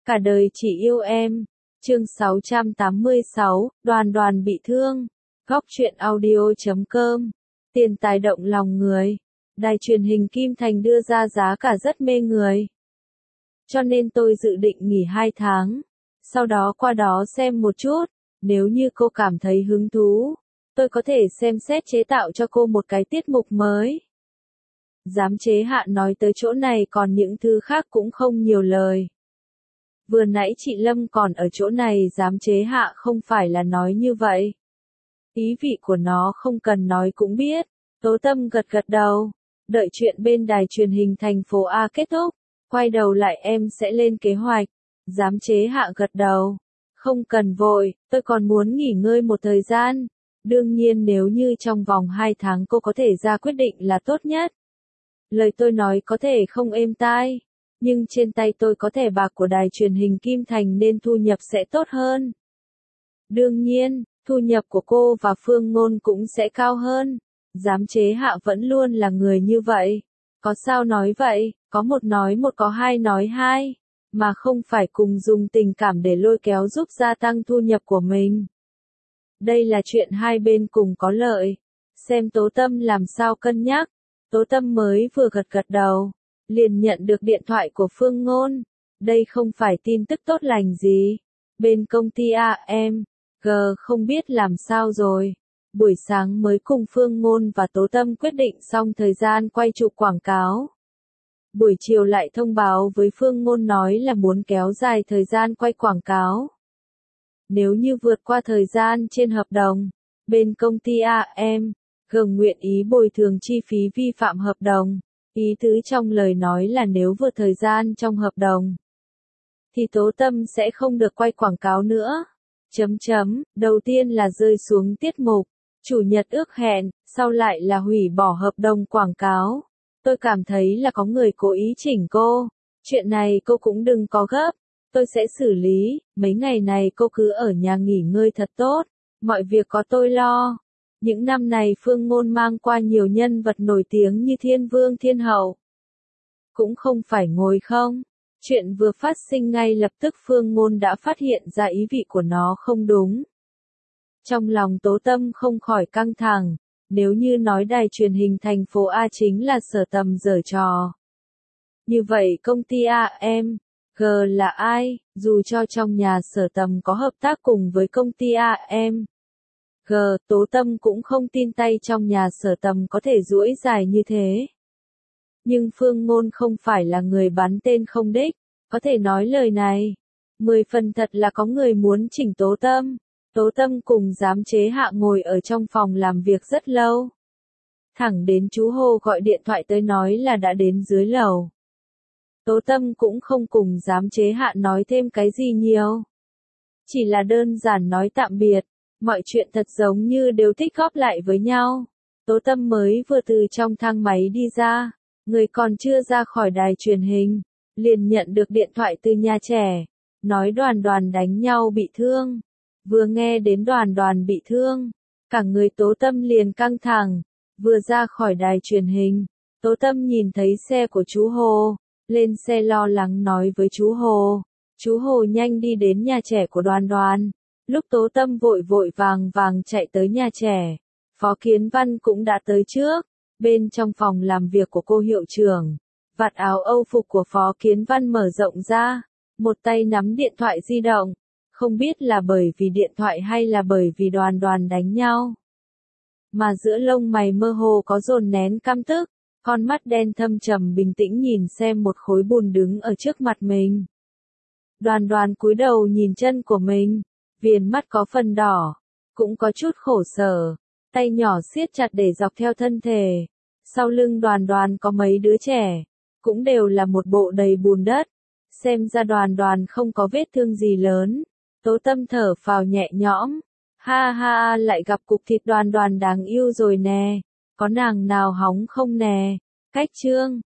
Cả đời chỉ yêu em. Chương 686, Đoàn Đoàn bị thương. Góc truyện audio.com. Tiền tài động lòng người. Đài truyền hình Kim Thành đưa ra giá cả rất mê người. Cho nên tôi dự định nghỉ 2 tháng. Sau đó qua đó xem một chút. Nếu như cô cảm thấy hứng thú, tôi có thể xem xét chế tạo cho cô một cái tiết mục mới. Giám chế Hạ nói tới chỗ này, còn những thứ khác cũng không nhiều lời. Vừa nãy chị Lâm còn ở chỗ này, giám chế Hạ không phải là nói như vậy. Ý vị của nó không cần nói cũng biết. Tố Tâm gật gật đầu. Đợi chuyện bên đài truyền hình thành phố A kết thúc, quay đầu lại em sẽ lên kế hoạch. Giám chế Hạ gật đầu. Không cần vội, tôi còn muốn nghỉ ngơi một thời gian. Đương nhiên nếu như trong vòng 2 tháng cô có thể ra quyết định là tốt nhất. Lời tôi nói có thể không êm tai, nhưng trên tay tôi có thẻ bạc của đài truyền hình Kim Thành nên thu nhập sẽ tốt hơn. Đương nhiên, thu nhập của cô và Phương Ngôn cũng sẽ cao hơn. Giám chế Hạ vẫn luôn là người như vậy. Có sao nói vậy, có một nói một, có hai nói hai, mà không phải cùng dùng tình cảm để lôi kéo giúp gia tăng thu nhập của mình. Đây là chuyện hai bên cùng có lợi. Xem Tố Tâm làm sao cân nhắc. Tố Tâm mới vừa gật gật đầu, liền nhận được điện thoại của Phương Ngôn. Đây không phải tin tức tốt lành gì. Bên công ty AMG không biết làm sao rồi. Buổi sáng mới cùng Phương Ngôn và Tố Tâm quyết định xong thời gian quay chụp quảng cáo. Buổi chiều lại thông báo với Phương Ngôn nói là muốn kéo dài thời gian quay quảng cáo. Nếu như vượt qua thời gian trên hợp đồng, bên công ty AMG nguyện ý bồi thường chi phí vi phạm hợp đồng. Ý tứ trong lời nói là nếu vượt thời gian trong hợp đồng, thì Tố Tâm sẽ không được quay quảng cáo nữa. Đầu tiên là rơi xuống tiết mục, chủ nhật ước hẹn, sau lại là hủy bỏ hợp đồng quảng cáo. Tôi cảm thấy là có người cố ý chỉnh cô. Chuyện này cô cũng đừng có gấp, tôi sẽ xử lý. Mấy ngày này cô cứ ở nhà nghỉ ngơi thật tốt, mọi việc có tôi lo. Những năm này Phương Ngôn mang qua nhiều nhân vật nổi tiếng như Thiên Vương Thiên Hậu. Cũng không phải ngồi không. Chuyện vừa phát sinh ngay lập tức Phương Ngôn đã phát hiện ra ý vị của nó không đúng. Trong lòng Tố Tâm không khỏi căng thẳng. Nếu như nói đài truyền hình thành phố A chính là Sở Tầm giở trò, như vậy công ty AMG là ai? Dù cho trong nhà Sở Tầm có hợp tác cùng với công ty AMG, Tố Tâm cũng không tin tay trong nhà Sở Tầm có thể duỗi dài như thế. Nhưng Phương Ngôn không phải là người bắn tên không đích, có thể nói lời này. 10 phần thật là có người muốn chỉnh Tố Tâm. Tố Tâm cùng giám chế Hạ ngồi ở trong phòng làm việc rất lâu. Thẳng đến chú Hồ gọi điện thoại tới nói là đã đến dưới lầu. Tố Tâm cũng không cùng giám chế Hạ nói thêm cái gì nhiều. Chỉ là đơn giản nói tạm biệt. Mọi chuyện thật giống như đều tích góp lại với nhau. Tố Tâm mới vừa từ trong thang máy đi ra. Người còn chưa ra khỏi đài truyền hình, liền nhận được điện thoại từ nhà trẻ. Nói Đoàn Đoàn đánh nhau bị thương. Vừa nghe đến Đoàn Đoàn bị thương, cả người Tố Tâm liền căng thẳng. Vừa ra khỏi đài truyền hình, Tố Tâm nhìn thấy xe của chú Hồ, lên xe lo lắng nói với chú Hồ. Chú Hồ nhanh đi đến nhà trẻ của Đoàn Đoàn. Lúc Tố Tâm vội vội vàng vàng chạy tới nhà trẻ, Phó Kiến Văn cũng đã tới trước. Bên trong phòng làm việc của cô hiệu trưởng, vạt áo Âu phục của Phó Kiến Văn mở rộng ra, một tay nắm điện thoại di động. Không biết là bởi vì điện thoại hay là bởi vì Đoàn Đoàn đánh nhau, mà giữa lông mày mơ hồ có dồn nén căm tức, con mắt đen thâm trầm bình tĩnh nhìn xem một khối bùn đứng ở trước mặt mình. Đoàn Đoàn cúi đầu nhìn chân của mình, viền mắt có phần đỏ, cũng có chút khổ sở, tay nhỏ siết chặt để dọc theo thân thể. Sau lưng Đoàn Đoàn có mấy đứa trẻ, cũng đều là một bộ đầy bùn đất. Xem ra Đoàn Đoàn không có vết thương gì lớn. Tố Tâm thở phào nhẹ nhõm. Ha ha, lại gặp cục thịt Đoàn Đoàn đáng yêu rồi nè. Có nàng nào hóng không nè? Cách chương